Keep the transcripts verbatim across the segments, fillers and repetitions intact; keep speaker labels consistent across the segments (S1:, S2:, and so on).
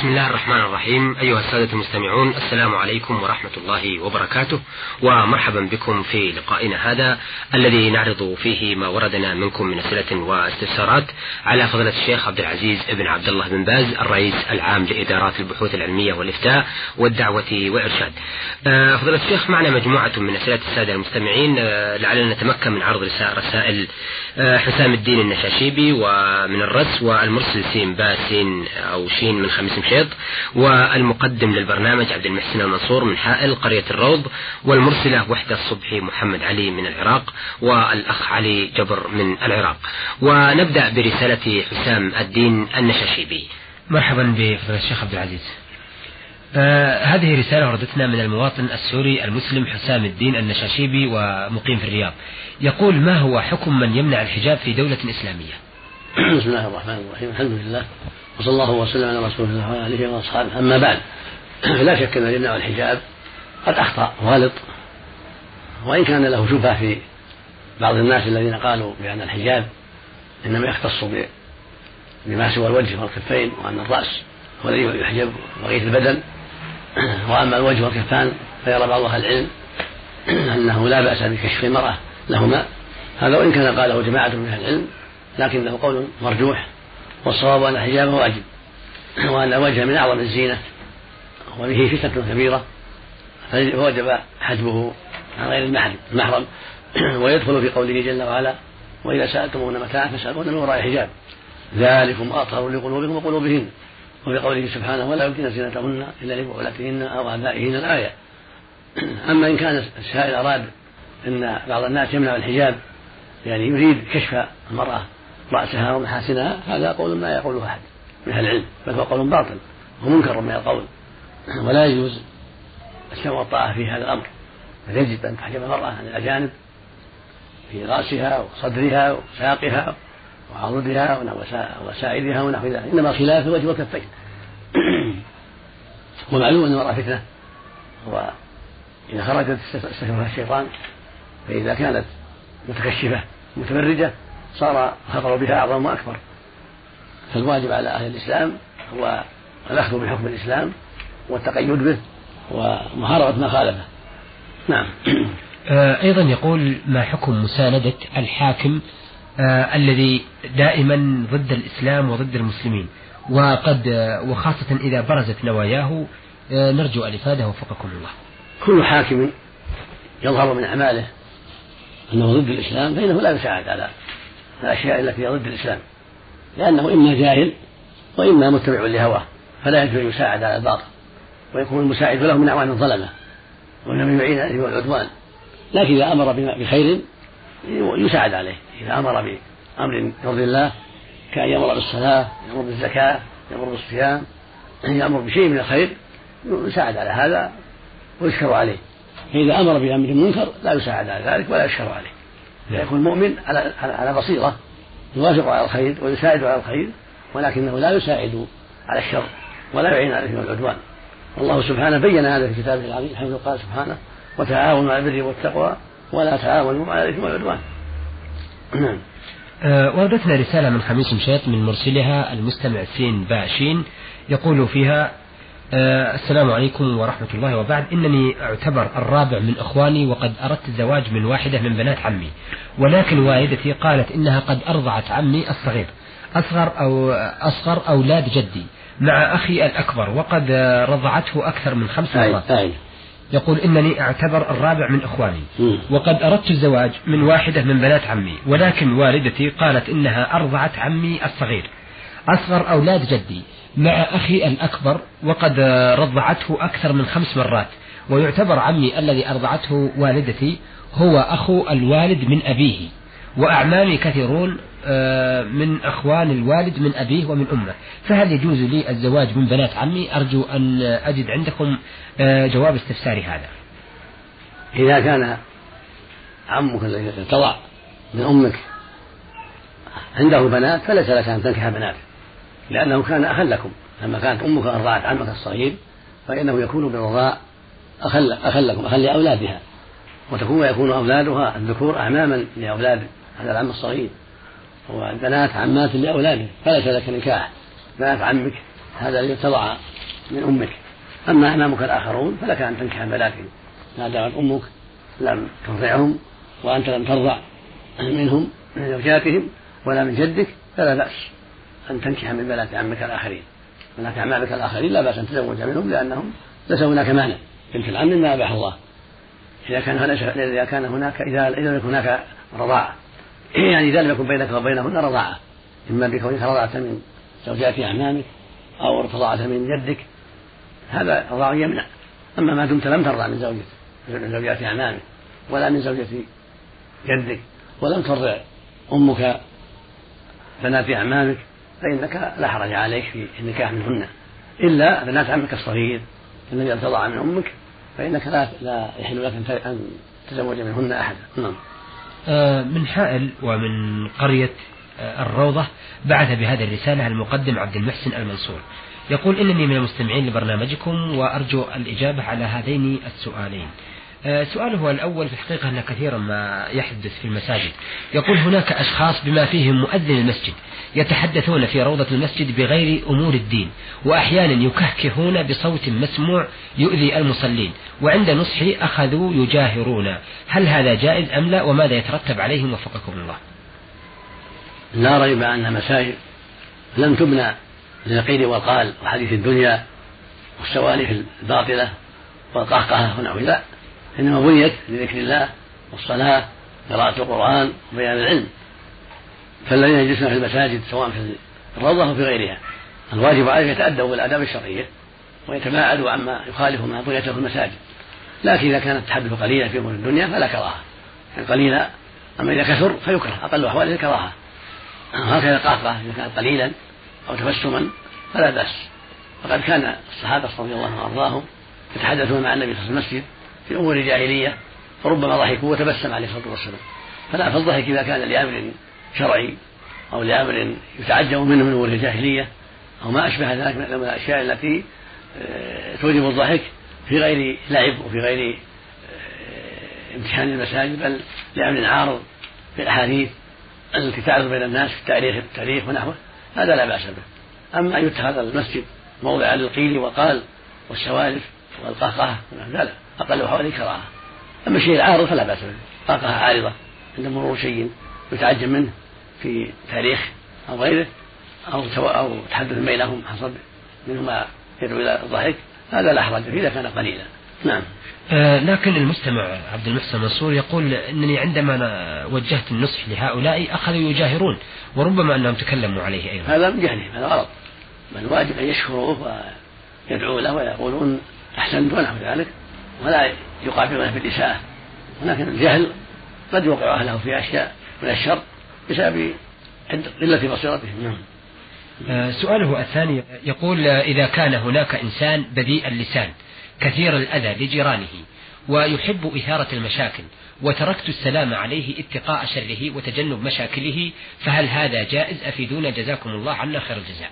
S1: بسم الله الرحمن الرحيم. أيها السادة المستمعون، السلام عليكم ورحمة الله وبركاته، ومرحبا بكم في لقائنا هذا الذي نعرض فيه ما وردنا منكم من أسئلة واستفسارات على فضيلة الشيخ عبد العزيز بن عبد الله بن باز، الرئيس العام لإدارات البحوث العلمية والإفتاء والدعوة والإرشاد. فضيلة الشيخ، معنا مجموعة من أسئلة السادة المستمعين، لعلنا نتمكن من عرض رسائل حسام الدين النشاشيبي ومن الرس، والمرسل سين باسين أو شين من خميس مشيط، والمقدم للبرنامج عبد المحسن المنصور من حائل قرية الروض، والمرسلة وحدة الصبحي محمد علي من العراق، والأخ علي جبر من العراق. ونبدأ برسالة حسام الدين النشاشيبي.
S2: مرحبا بفضيلة الشيخ عبد العزيز. آه هذه رسالة وردتنا من المواطن السوري المسلم حسام الدين النشاشيبي ومقيم في الرياض. يقول: ما هو حكم من يمنع الحجاب في دولة إسلامية؟
S3: بسم الله الرحمن الرحيم، الحمد لله، وصلى الله وسلم على رسول الله وعلى آله وأصحابه. أما بعد، لا شك أن يمنع الحجاب قد أخطأ غلط، وإن كان له شبهة في بعض الناس الذين قالوا بأن الحجاب إنما يختص بما سوى الوجه والكفين، وأن الرأس هو الذي يحجب بقية البدن، وأما الوجه والكفان فيرى بعض أهل العلم أنه لا بأس بكشف المرأة لهما. هذا وإن كان قاله جماعة من أهل العلم، لكنه قول مرجوح، والصواب أن الحجاب واجب، وأن الوجه من أعظم الزينة وبه فتنة كبيرة، فوجب حجبه عن غير المحرم. ويدخل في قوله جل وعلا: وإذا سألتموهن متاعا فاسألوهن من وراء حجاب ذلكم أطهر لقلوبكم وقلوبهن. وفي قوله سبحانه: ولا يبدين زينتهن إلا لبعولتهن أو آبائهن الآية. أما إن كان السائل أراد أن بعض الناس يمنع الحجاب، يعني يريد كشف المرأة رأسها ومحاسنها، هذا قول ما يقوله أحد من أهل العلم، بل هو قول باطل ومنكر من القول، ولا يجوز السمع والطاعة في هذا الأمر. فيجب أن تحجب المرأة عن الأجانب في رأسها وصدرها وساقها وعضدها وسائدها ونحو ذلك، إنما خلاف الوجه والكفين. ومعلوم أن المرأة فتنة، وإذا خرجت استشرفها الشيطان، فإذا كانت متكشفة متبرجة صار خطر بها أعظم وأكبر. فالواجب على أهل الإسلام هو الأخذ بحكم الإسلام والتقيد به ومحاربة ما خالفه. نعم.
S2: أيضا يقول: ما حكم مساندة الحاكم آه الذي دائما ضد الإسلام وضد المسلمين، وقد آه وخاصة إذا برزت نواياه؟ آه نرجو الإفادة وفقكم الله.
S3: كل حاكم يظهر من أعماله أنه ضد الإسلام فإنه لا يساعد على الأشياء التي ضد الإسلام، لأنه إما جاهل وإما متبع لهواه، فلا يجوز يساعد على الباطل، ويكون المساعد له من أعوان الظلمة وإنما يعين عليه والعدوان. لكن إذا أمر بخير يساعد عليه، إذا أمر بأمر يرضي الله كأن يأمر بالصلاة، يأمر بالزكاة، يأمر بالصيام، يأمر بشيء من الخير يساعد على هذا ويشكر عليه. فإذا أمر بأمر منكر لا يساعد على ذلك ولا يشكر عليه. فيكون المؤمن على على بصيرة، يوافق على الخير ويساعد على الخير، ولكنه لا يساعد على الشر ولا يعين عليه والعدوان. والله سبحانه بين هذا في كتابه العظيم، حيث قال سبحانه: وتعاونوا على البر والتقوى ولا تعاونوا على الإثم والعدوان.
S2: نعم. أه وردتنا رسالة من خميس مشيط من مرسلها المستمع سين باشين، يقول فيها: أه السلام عليكم ورحمة الله وبعد. إنني أعتبر الرابع من إخواني، وقد أردت الزواج من واحدة من بنات عمي، ولكن والدتي قالت إنها قد أرضعت عمي الصغير أصغر أو أصغر أولاد جدي مع أخي الأكبر، وقد رضعته أكثر من خمس مرات. يقول: إنني أعتبر الرابع من إخواني، وقد أردت الزواج من واحدة من بنات عمي، ولكن والدتي قالت إنها أرضعت عمي الصغير أصغر أولاد جدي مع أخي الأكبر، وقد رضعته أكثر من خمس مرات، ويعتبر عمي الذي أرضعته والدتي هو أخو الوالد من أبيه، وأعمامي كثيرون من أخوان الوالد من أبيه ومن أمه، فهل يجوز لي الزواج من بنات عمي؟ أرجو أن أجد عندكم جواب استفساري هذا.
S3: إذا كان عمك الذي ارتضع من أمك عنده بنات فليس لك أن تنكح بنات، لأنه كان أخا لكم. لما كانت أمك أرضعت عمك الصغير فإنه يكون بالرضاع أخا لكم، أخا لأولادها، وتكون ويكون أولادها الذكور أعماما لأولاد هذا العم الصغير، والبنات عمات لأولاده، فليس لك نكاح بنات عمك هذا الذي ارتضع من أمك. أما أمامك الآخرون فلك أن تنكح بناتهم ما دامت أمك لم ترضعهم وأنت لم ترضع منهم من زوجاتهم ولا من جدك فلا بأس أن تنكح من بنات عمك الآخرين. بنات أعمامك الآخرين لا بأس أن تزوج منهم لأنهم ليس هناك مانع. بنت العم ما أباح الله إذا كان إذا كان هناك إذا لم يكن هناك رضاعة، يعني إذا لم يكن بينك وبينهن رضاعة، إما بكونك رضعت من زوجات أعمامك أو رضعت من جدك، هذا رضاع يمنع. أما ما دمت لم ترضع من زوجة من زوجات أعمامك ولا من زوجة جدك ولم ترضع أمك بنات أعمامك فإنك لا حرج عليك في النكاح منهن، إلا بنات عمك الصغير الذي لم ترضع من أمك فإنك لا لا يحل لك أن تزوج منهن أحدا. نعم.
S2: من حائل ومن قرية الروضة بعث بهذه الرسالة المقدم عبد المحسن المنصور، يقول إنني من المستمعين لبرنامجكم وأرجو الإجابة على هذين السؤالين. سؤاله الأول في الحقيقة أن كثيرا ما يحدث في المساجد، يقول هناك أشخاص بما فيهم مؤذن المسجد يتحدثون في روضة المسجد بغير أمور الدين، وأحيانا يكهكهون بصوت مسموع يؤذي المصلين، وعند نصحي أخذوا يجاهرون، هل هذا جائز أم لا، وماذا يترتب عليهم وفقكم الله؟
S3: لا ريب أن مساجد لم تبنى للقيل والقال وحديث الدنيا والسوالف الباطلة والقهقهة ونحو ذلك، إنما بنيت لذكر الله والصلاة قراءة القرآن وبيان العلم. فالذين يجلسون في المساجد سواء في الروضة أو في غيرها الواجب عليهم يتأدبوا بالآداب الشرعية ويتباعدوا عما يخالف ما بنيته في المساجد. لكن إذا كان التحدث قليلا في أمور الدنيا فلا كراهة، يعني قليلا. أما إذا كثر فيكره، أقل أحواله الكراهة. هكذا القهقه إذا كان قليلا أو تبسما فلا بأس. وقد كان الصحابة رضي الله عنهم وأرضاهم يتحدثون مع النبي صلى الله عليه وسلم في المسجد في أمور الجاهلية فربما ضحكوا وتبسم عليه الصلاة والسلام. فلا فالضحك إذا كان لأمر شرعي أو لأمر يتعجب منه من أمور الجاهلية أو ما أشبه ذلك من الأشياء التي توجب الضحك في غير لعب وفي غير امتحان المساجد، بل لأمر عارض في الأحاديث التي تعرض بين الناس في التاريخ التاريخ ونحوه، هذا لا بأس به. أما أن يتخذ المسجد موضع للقيل والقال والسوالف والقهقهة لا، أقل حوالي كراهة. أما الشيء العارض فلا بأس به، قهقهة عارضة عند مرور شيء يتعجب منه في تاريخ أو غيره أو أو تحدث بينهم حصل منه ما يدعو إلى الضحك، هذا لا حرج فيه إذا كان قليلا. نعم.
S2: آه لكن المستمع عبد المحسن منصور يقول أنني عندما وجهت النصح لهؤلاء أخذوا يجاهرون وربما أنهم تكلموا عليه أيضا.
S3: هذا من جهلهم، هذا غلط، بل الواجب أن يشكروه ويدعوا له ويقولون أحسنت ونحو ذلك، ولا يقابلونه بالإساءة. ولكن الجهل قد يوقع أهله في أشياء من الشر بسبب قلة بصيرتهم. نعم.
S2: آه سؤاله الثاني يقول إذا كان هناك إنسان بذيء اللسان كثير الأذى لجيرانه ويحب إثارة المشاكل وتركت السلام عليه اتقاء شره وتجنب مشاكله، فهل هذا جائز؟ أفيدونا جزاكم الله عنا خير الجزاء.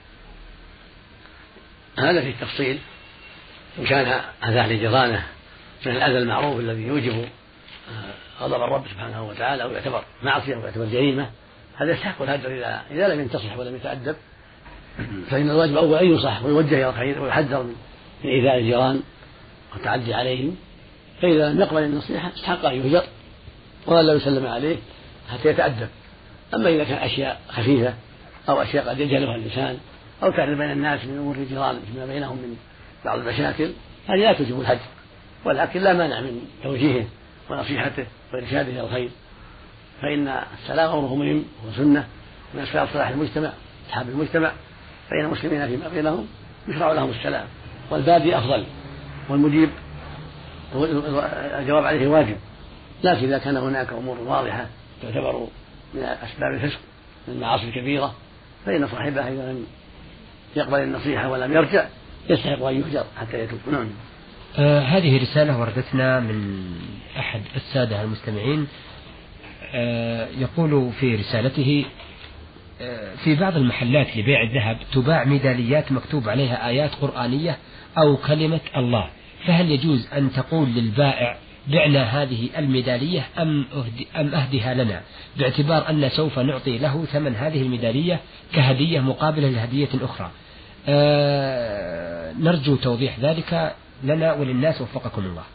S3: هذا في التفصيل، إن كان أذى لجيرانه من الأذى المعروف الذي يوجب غضب الرب سبحانه وتعالى أو يعتبر معصية ويعتبر جريمة، هذا يستحق الهجر إذا إذا لم ينتصح ولم يتأدب. فإن الواجب أول أن ينصح ويوجه إلى الخير ويحذر من إيذاء الجيران والتعدي عليهم، فإذا لم يقبل النصيحة استحق أن يهجر ولا يسلم عليه حتى يتأدب. أما إذا كان أشياء خفيفة أو أشياء قد يجهلها الإنسان أو تعرض بين الناس من أمور الجيران فيما بينهم من بعض المشاكل، هذه لا توجب الهجر، ولكن لا مانع من توجيهه ونصيحته وإرشاده إلى الخير، فإن السلام أمره مهم وسنة من أسباب صلاح المجتمع أصحاب المجتمع، فإن المسلمين فيما بينهم يشرع لهم السلام، والبادي أفضل والمجيب الجواب عليه واجب. لكن إذا كان هناك أمور واضحة تعتبر من أسباب الفسق من المعاصي الكبيرة فإن صاحبها إذا لم يقبل النصيحة ولم يرجع يستحق أن يهجر حتى يتوب. نعم.
S2: آه هذه رسالة وردتنا من أحد السادة المستمعين، آه يقول في رسالته آه في بعض المحلات لبيع الذهب تباع ميداليات مكتوب عليها آيات قرآنية أو كلمة الله، فهل يجوز أن تقول للبائع بعنا هذه الميدالية أم, أهدي أم أهدها لنا، باعتبار أن سوف نعطي له ثمن هذه الميدالية كهدية مقابلة لهدية أخرى؟ آه نرجو توضيح ذلك لنا وللناس وفقكم الله.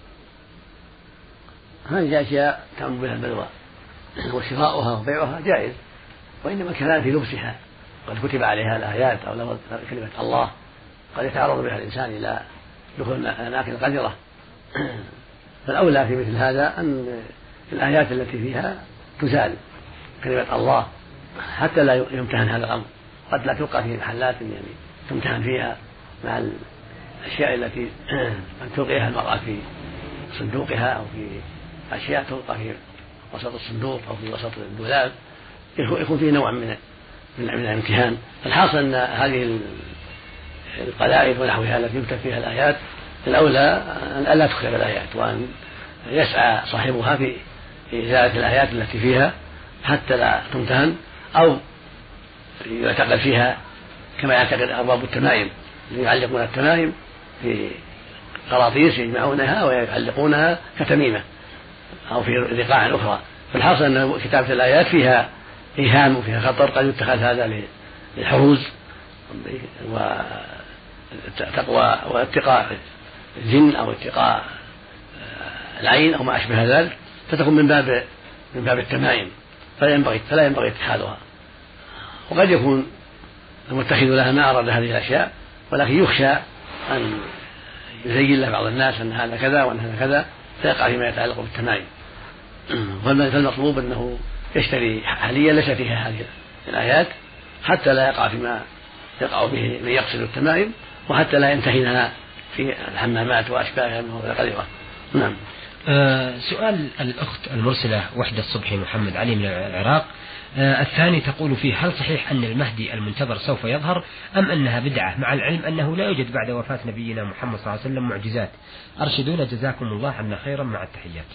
S3: هذه أشياء تعم بها البلوى وشراؤها وبيعها جائز، وإنما كان في لبسها، قد كتب عليها الآيات أو لفظ كلمة الله قد يتعرض بها الإنسان إلى دخول أماكن قذرة، فالأولى في مثل هذا أن الآيات التي فيها تزال كلمة الله حتى لا يمتهن هذا الأمر. قد لا تلقى في محلات يعني تمتهن فيها مع الأشياء التي أن تلقيها المرأة في صندوقها أو في أشياء تلقى في وسط الصندوق أو في وسط الدولاب، يكون فيه نوع من من الامتهان. الحاصل أن هذه القلائد ونحوها التي يكتب فيها الآيات الأولى أن لا تكتب الآيات، وأن يسعى صاحبها في إزالة الآيات التي فيها حتى لا تمتهن، أو يعتقد فيها كما يعتقد أرباب التمائم يعلقون التمائم في قراطيس يجمعونها ويعلقونها كتميمة أو في رقاع أخرى. فالحاصل أن كتابة الآيات فيها إيهام وفيها خطر، قد يتخذ هذا للحروز وتقوى واتقاء الجن أو اتقاء العين أو ما أشبه ذلك، فتكون من باب من باب التمائم، فلا ينبغي فلا ينبغي اتخاذها. وقد يكون المتخذ لها ما أراد هذه الأشياء، ولكن يخشى أن يزين له بعض الناس أن هذا كذا وأن هذا كذا، فيقع فيما يتعلق بالتمائم. فالمطلوب أنه يشتري حاليا ليس فيها هذه الآيات حتى لا يقع فيما يقع به من يقصد التمائم، وحتى لا ينتهنها في الحمامات وأشباهها من القذرة. نعم.
S2: آه سؤال الأخت المرسلة وحدة الصبحي محمد علي من العراق. آه الثاني تقول فيه: هل صحيح أن المهدي المنتظر سوف يظهر أم أنها بدعة، مع العلم أنه لا يوجد بعد وفاة نبينا محمد صلى الله عليه وسلم معجزات؟ أرشدونا جزاكم الله عنا خيرا مع التحيات.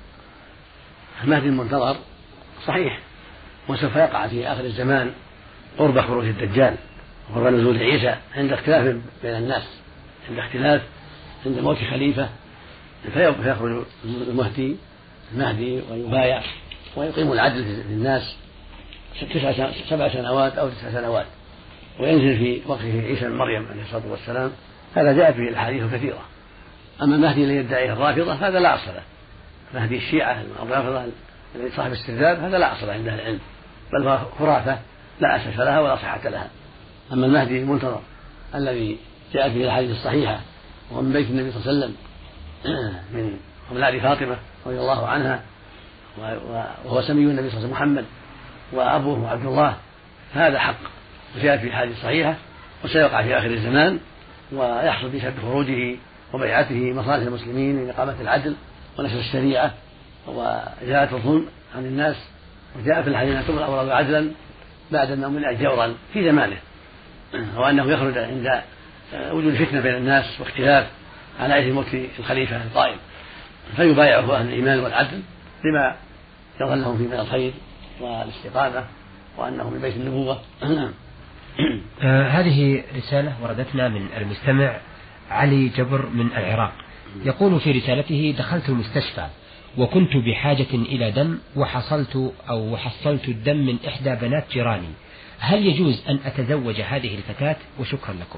S3: المهدي المنتظر صحيح، وسوف يقع في آخر الزمان قرب خروج الدجال وقرب نزول عيسى، عند اختلاف بين الناس، عند اختلاف عند موت خليفة فيخرج المهدي المهدي ويبايع ويقيم العدل في الناس تسع سبع سنوات أو تسع سنوات، وينزل في وقته عيسى بن مريم عليه الصلاة والسلام. هذا جاء فيه الأحاديث كثيرة. أما المهدي الذي يدعيه الرافضة فهذا لا أصل له، مهدي الشيعة الرافضة صاحب استرداد هذا لا أصل عند أهل العلم، بل خرافة لا أساس لها ولا صحة لها. أما المهدي المنتظر الذي جاء فيه الأحاديث الصحيحة وهو من بيت النبي صلى الله عليه وسلم من أولاد فاطمة رضي الله عنها، وهو سمي النبي صلى الله عليه وسلم محمد وأبوه عبد الله، هذا حق وجاء في حديث صحيحة، وسيقع في آخر الزمان ويحصل بسبب خروجه وبيعته مصالح المسلمين لإقامة العدل ونشر الشريعة وإزالة الظلم عن الناس. وجاء في الحديث أن تمر الأمراض عدلا بعد أنه ملئ جورا في زمانه، وأنه يخرج عند وجود فتنة بين الناس واختلاف على أجل موت الخليفة القائم، فيبايعه أهل الإيمان والعدل لما يظهر لهم فيه من الخير والاستقامة وأنه من بيت النبوة.
S2: آه هذه رسالة وردتنا من المستمع علي جبر من العراق. يقول في رسالته: دخلت المستشفى وكنت بحاجة إلى دم، وحصلت أو حصلت الدم من إحدى بنات جيراني، هل يجوز أن أتزوج هذه الفتاة؟ وشكرا لكم.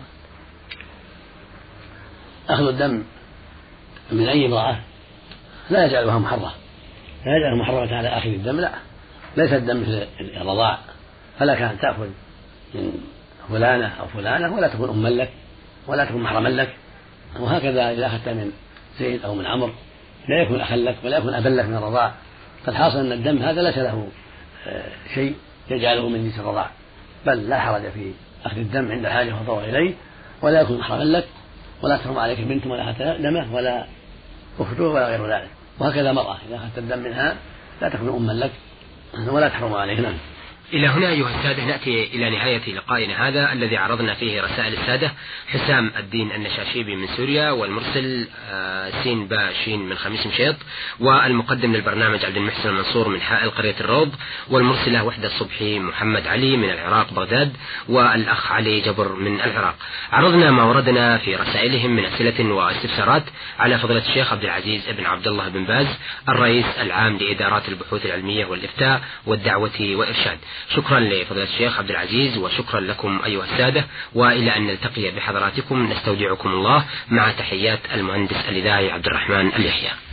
S3: أخذ الدم من أي امرأة لا يجعلها محرمة، لا يجعلها محرمة على آخر الدم، لا، ليس الدم مثل الرضاع، فلا كان تأخذ من فلانة أو فلانة ولا تكون أما لك ولا تكون محرما لك، وهكذا إذا أخذت من زيد أو من عمرو لا يكون أخا لك ولا يكون أبا لك من الرضاع. فالحاصل أن الدم هذا ليس له شيء يجعله من جنس الرضاع، بل لا حرج في أخذ الدم عند حاجة وضوء إليه، ولا يكون محرما لك ولا تحرم عليك بنت ولا أخذت دمه ولا أخته ولا غير ذلك. وهكذا مرأة إذا أخذت الدم منها لا تكون أما لك ولا تحرم عليه. نعم.
S1: إلى هنا أيها السادة نأتي إلى نهاية لقائنا هذا الذي عرضنا فيه رسائل السادة حسام الدين النشاشيبي من سوريا، والمرسل سين با شين من خميس مشيط، والمقدم للبرنامج عبد المحسن المنصور من حائل قرية الروض، والمرسلة وحدة الصبحي محمد علي من العراق بغداد، والأخ علي جبر من العراق. عرضنا ما وردنا في رسائلهم من أسئلة واستفسارات على فضيلة الشيخ عبد العزيز بن عبد الله بن باز الرئيس العام لإدارات البحوث العلمية والإفتاء والدعوة والإرشاد. شكرا لفضيلة الشيخ عبد العزيز، وشكرا لكم أيها السادة، وإلى أن نلتقي بحضراتكم نستودعكم الله مع تحيات المهندس الإذاعي عبد الرحمن اليحيى.